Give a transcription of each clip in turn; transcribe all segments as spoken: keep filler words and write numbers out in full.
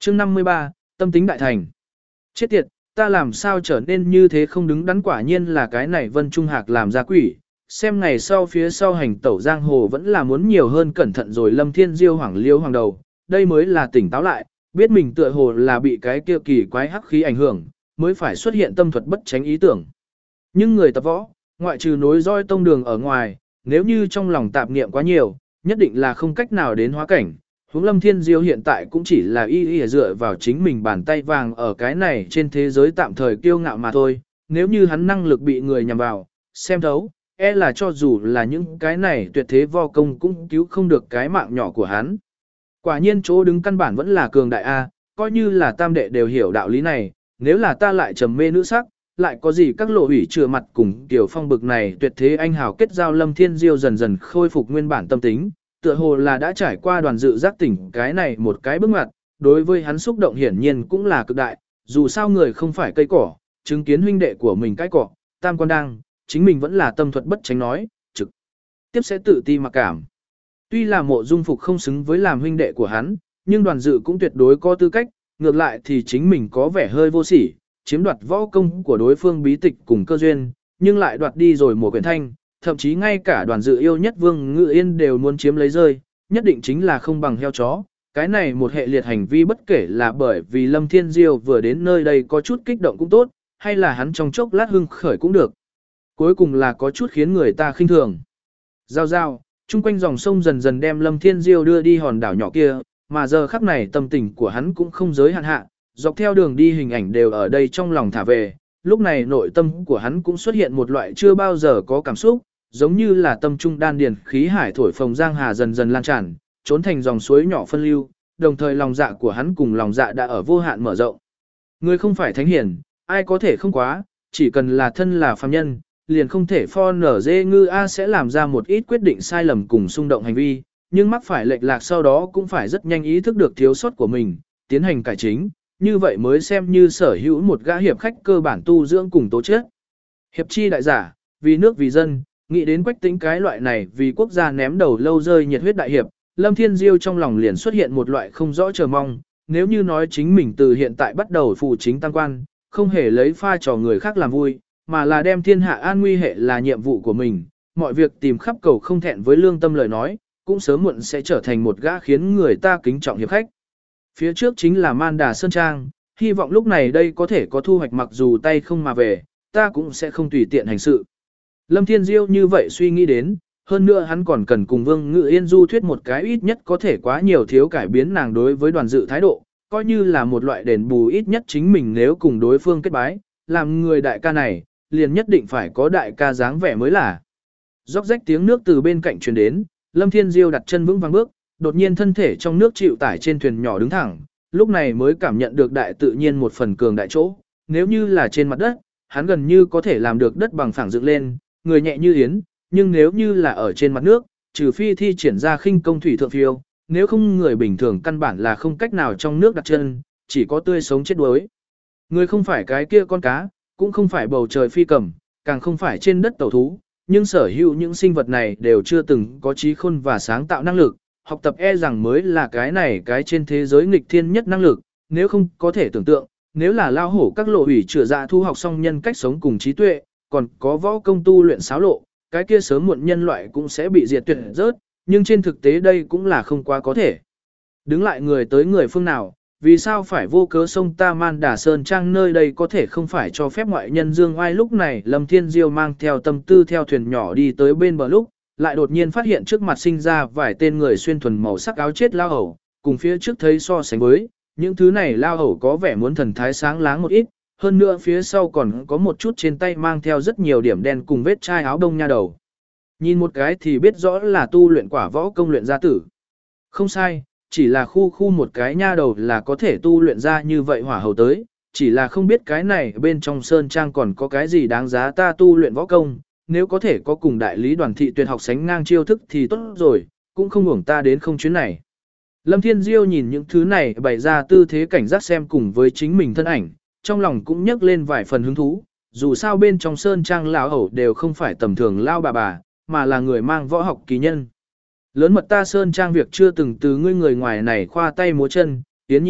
chương năm mươi ba, tâm tính đại thành. Chết tiệt, ta làm sao trở nên như thế không đứng đắn, quả nhiên là cái này Vân Trung Hạc làm ra quỷ. Xem ngày sau phía sau hành tẩu giang hồ vẫn là muốn nhiều hơn cẩn thận rồi. Lâm Thiên Diêu hoảng liêu hoàng đầu, đây mới là tỉnh táo lại, biết mình tựa hồ là bị cái kia kỳ quái hắc khí ảnh hưởng, mới phải xuất hiện tâm thuật bất tránh ý tưởng. Nhưng người tập võ, ngoại trừ nối roi tông đường ở ngoài, nếu như trong lòng tạp niệm quá nhiều, nhất định là không cách nào đến hóa cảnh. Huống Lâm Thiên Diêu hiện tại cũng chỉ là y y dựa vào chính mình bàn tay vàng ở cái này trên thế giới tạm thời kiêu ngạo mà thôi. Nếu như hắn năng lực bị người nhằm vào, xem thấu, e là cho dù là những cái này tuyệt thế vo công cũng cứu không được cái mạng nhỏ của hắn. Quả nhiên chỗ đứng căn bản vẫn là cường đại A, coi như là tam đệ đều hiểu đạo lý này, nếu là ta lại trầm mê nữ sắc, lại có gì các lộ hủy chừa mặt cùng tiểu phong bực này tuyệt thế anh hào kết giao. Lâm Thiên Diêu dần dần khôi phục nguyên bản tâm tính, tựa hồ là đã trải qua đoàn dự giác tỉnh cái này một cái bước ngoặt, đối với hắn xúc động hiển nhiên cũng là cực đại, dù sao người không phải cây cỏ, chứng kiến huynh đệ của mình cái cỏ, tam quan đang, chính mình vẫn là tâm thuật bất tránh nói, trực tiếp sẽ tự ti mặc cảm. Tuy là Mộ Dung Phục không xứng với làm huynh đệ của hắn, nhưng đoàn dự cũng tuyệt đối có tư cách, ngược lại thì chính mình có vẻ hơi vô sỉ, chiếm đoạt võ công của đối phương bí tịch cùng cơ duyên, nhưng lại đoạt đi rồi một quyển thanh, thậm chí ngay cả đoàn dự yêu nhất Vương Ngự Yên đều muốn chiếm lấy rơi, nhất định chính là không bằng heo chó. Cái này một hệ liệt hành vi bất kể là bởi vì Lâm Thiên Diêu vừa đến nơi đây có chút kích động cũng tốt, hay là hắn trong chốc lát hưng khởi cũng được. Cuối cùng là có chút khiến người ta khinh thường. Giao giao, chung quanh dòng sông dần dần đem Lâm Thiên Diêu đưa đi hòn đảo nhỏ kia, mà giờ khắc này tâm tình của hắn cũng không giới hạn hạ, dọc theo đường đi hình ảnh đều ở đây trong lòng thả về, lúc này nội tâm của hắn cũng xuất hiện một loại chưa bao giờ có cảm xúc, giống như là tâm trung đan điền khí hải thổi phồng giang hà dần dần lan tràn, trốn thành dòng suối nhỏ phân lưu, đồng thời lòng dạ của hắn cùng lòng dạ đã ở vô hạn mở rộng. Người không phải thánh hiển, ai có thể không quá, chỉ cần là thân là phàm nhân, liền không thể pho nở dê ngư A sẽ làm ra một ít quyết định sai lầm cùng xung động hành vi, nhưng mắc phải lệch lạc sau đó cũng phải rất nhanh ý thức được thiếu sót của mình, tiến hành cải chính, như vậy mới xem như sở hữu một gã hiệp khách cơ bản tu dưỡng cùng tố chất. Hiệp chi đại giả, vì nước vì dân, nghĩ đến Quách Tĩnh cái loại này vì quốc gia ném đầu lâu rơi nhiệt huyết đại hiệp, Lâm Thiên Diêu trong lòng liền xuất hiện một loại không rõ chờ mong, nếu như nói chính mình từ hiện tại bắt đầu phụ chính tăng quan, không hề lấy pha trò người khác làm vui, mà là đem thiên hạ an nguy hệ là nhiệm vụ của mình, mọi việc tìm khắp cầu không thẹn với lương tâm lời nói, cũng sớm muộn sẽ trở thành một gã khiến người ta kính trọng hiệp khách. Phía trước chính là Man Đà Sơn Trang, hy vọng lúc này đây có thể có thu hoạch, mặc dù tay không mà về, ta cũng sẽ không tùy tiện hành sự. Lâm Thiên Diêu như vậy suy nghĩ đến, hơn nữa hắn còn cần cùng Vương Ngự Yên du thuyết một cái ít nhất có thể quá nhiều thiếu cải biến nàng đối với đoàn dự thái độ, coi như là một loại đền bù ít nhất chính mình nếu cùng đối phương kết bái, làm người đại ca này, liền nhất định phải có đại ca dáng vẻ mới là. Róc rách tiếng nước từ bên cạnh truyền đến, Lâm Thiên Diêu đặt chân vững vàng bước, đột nhiên thân thể trong nước chịu tải trên thuyền nhỏ đứng thẳng, lúc này mới cảm nhận được đại tự nhiên một phần cường đại chỗ, nếu như là trên mặt đất, hắn gần như có thể làm được đất bằng phẳng dựng lên, người nhẹ như yến, nhưng nếu như là ở trên mặt nước, trừ phi thi triển ra khinh công thủy thượng phiêu, nếu không người bình thường căn bản là không cách nào trong nước đặt chân, chỉ có tươi sống chết đuối. Người không phải cái kia con cá, cũng không phải bầu trời phi cầm, càng không phải trên đất tẩu thú, nhưng sở hữu những sinh vật này đều chưa từng có trí khôn và sáng tạo năng lực, học tập e rằng mới là cái này cái trên thế giới nghịch thiên nhất năng lực, nếu không có thể tưởng tượng, nếu là lao hổ các lộ hủy chữa dạ thu học xong nhân cách sống cùng trí tuệ, còn có võ công tu luyện xáo lộ, cái kia sớm muộn nhân loại cũng sẽ bị diệt tuyệt rớt, nhưng trên thực tế đây cũng là không quá có thể. Đứng lại người tới người phương nào, vì sao phải vô cớ sông ta Man Đà Sơn Trang, nơi đây có thể không phải cho phép ngoại nhân dương oai. Lúc này Lâm Thiên Diêu mang theo tâm tư theo thuyền nhỏ đi tới bên bờ lúc, lại đột nhiên phát hiện trước mặt sinh ra vài tên người xuyên thuần màu sắc áo chết lao hầu, cùng phía trước thấy so sánh với, những thứ này lao hầu có vẻ muốn thần thái sáng láng một ít, hơn nữa phía sau còn có một chút trên tay mang theo rất nhiều điểm đen cùng vết chai áo đông nha đầu. Nhìn một cái thì biết rõ là tu luyện quả võ công luyện gia tử. Không sai, chỉ là khu khu một cái nha đầu là có thể tu luyện ra như vậy hỏa hầu tới, chỉ là không biết cái này bên trong sơn trang còn có cái gì đáng giá ta tu luyện võ công, nếu có thể có cùng đại lý đoàn thị tuyệt học sánh ngang chiêu thức thì tốt rồi, cũng không uổng ta đến không chuyến này. Lâm Thiên Diêu nhìn những thứ này bày ra tư thế cảnh giác xem cùng với chính mình thân ảnh, trong lòng cũng nhấc lên vài phần hứng thú, dù sao bên trong sơn trang lão hầu đều không phải tầm thường lao bà bà, mà là người mang võ học kỳ nhân. Lớn mật ta sơn trang việc chưa từng từ ngươi người ngoài này khoa tay múa chân, Yến Nhi,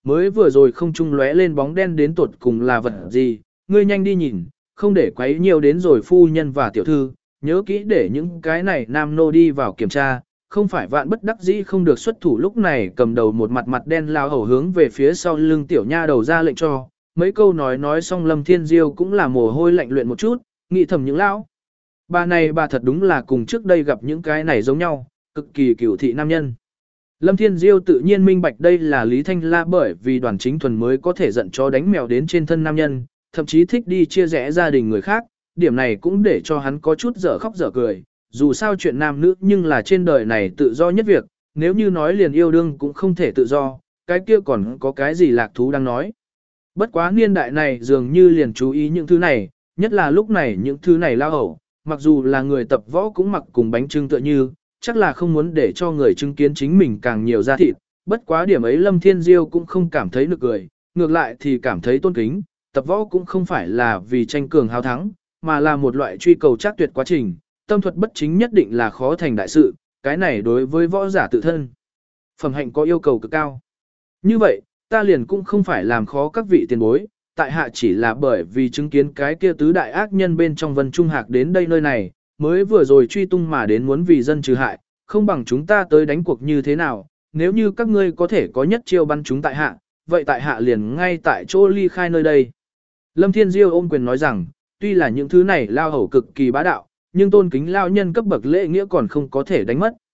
mới vừa rồi không trung lóe lên bóng đen đến tột cùng là vật gì, ngươi nhanh đi nhìn, không để quấy nhiều đến rồi phu nhân và tiểu thư, nhớ kỹ để những cái này nam nô đi vào kiểm tra, không phải vạn bất đắc dĩ không được xuất thủ. Lúc này cầm đầu một mặt mặt đen lao hầu hướng về phía sau lưng tiểu nha đầu ra lệnh cho, mấy câu nói nói xong Lâm Thiên Diêu cũng là mồ hôi lạnh luyện một chút, nghĩ thầm những lão bà này bà thật đúng là cùng trước đây gặp những cái này giống nhau, cực kỳ cửu thị nam nhân. Lâm Thiên Diêu tự nhiên minh bạch đây là Lý Thanh La bởi vì đoàn chính thuần mới có thể giận chó đánh mèo đến trên thân nam nhân, thậm chí thích đi chia rẽ gia đình người khác, điểm này cũng để cho hắn có chút dở khóc dở cười, dù sao chuyện nam nữ nhưng là trên đời này tự do nhất việc, nếu như nói liền yêu đương cũng không thể tự do, cái kia còn có cái gì lạc thú đang nói. Bất quá niên đại này dường như liền chú ý những thứ này, nhất là lúc này những thứ này lao hậu, mặc dù là người tập võ cũng mặc cùng bánh trưng tựa như, chắc là không muốn để cho người chứng kiến chính mình càng nhiều da thịt, bất quá điểm ấy Lâm Thiên Diêu cũng không cảm thấy nực cười, ngược lại thì cảm thấy tôn kính, tập võ cũng không phải là vì tranh cường hào thắng, mà là một loại truy cầu chắc tuyệt quá trình, tâm thuật bất chính nhất định là khó thành đại sự, cái này đối với võ giả tự thân. Phẩm hạnh có yêu cầu cực cao. Như vậy, ta liền cũng không phải làm khó các vị tiền bối, tại hạ chỉ là bởi vì chứng kiến cái kia tứ đại ác nhân bên trong Vân Trung Hạc đến đây nơi này, mới vừa rồi truy tung mà đến muốn vì dân trừ hại, không bằng chúng ta tới đánh cuộc như thế nào, nếu như các ngươi có thể có nhất chiêu bắn chúng tại hạ, vậy tại hạ liền ngay tại chỗ ly khai nơi đây. Lâm Thiên Diêu ôm quyền nói rằng, tuy là những thứ này lao hầu cực kỳ bá đạo, nhưng tôn kính lao nhân cấp bậc lễ nghĩa còn không có thể đánh mất.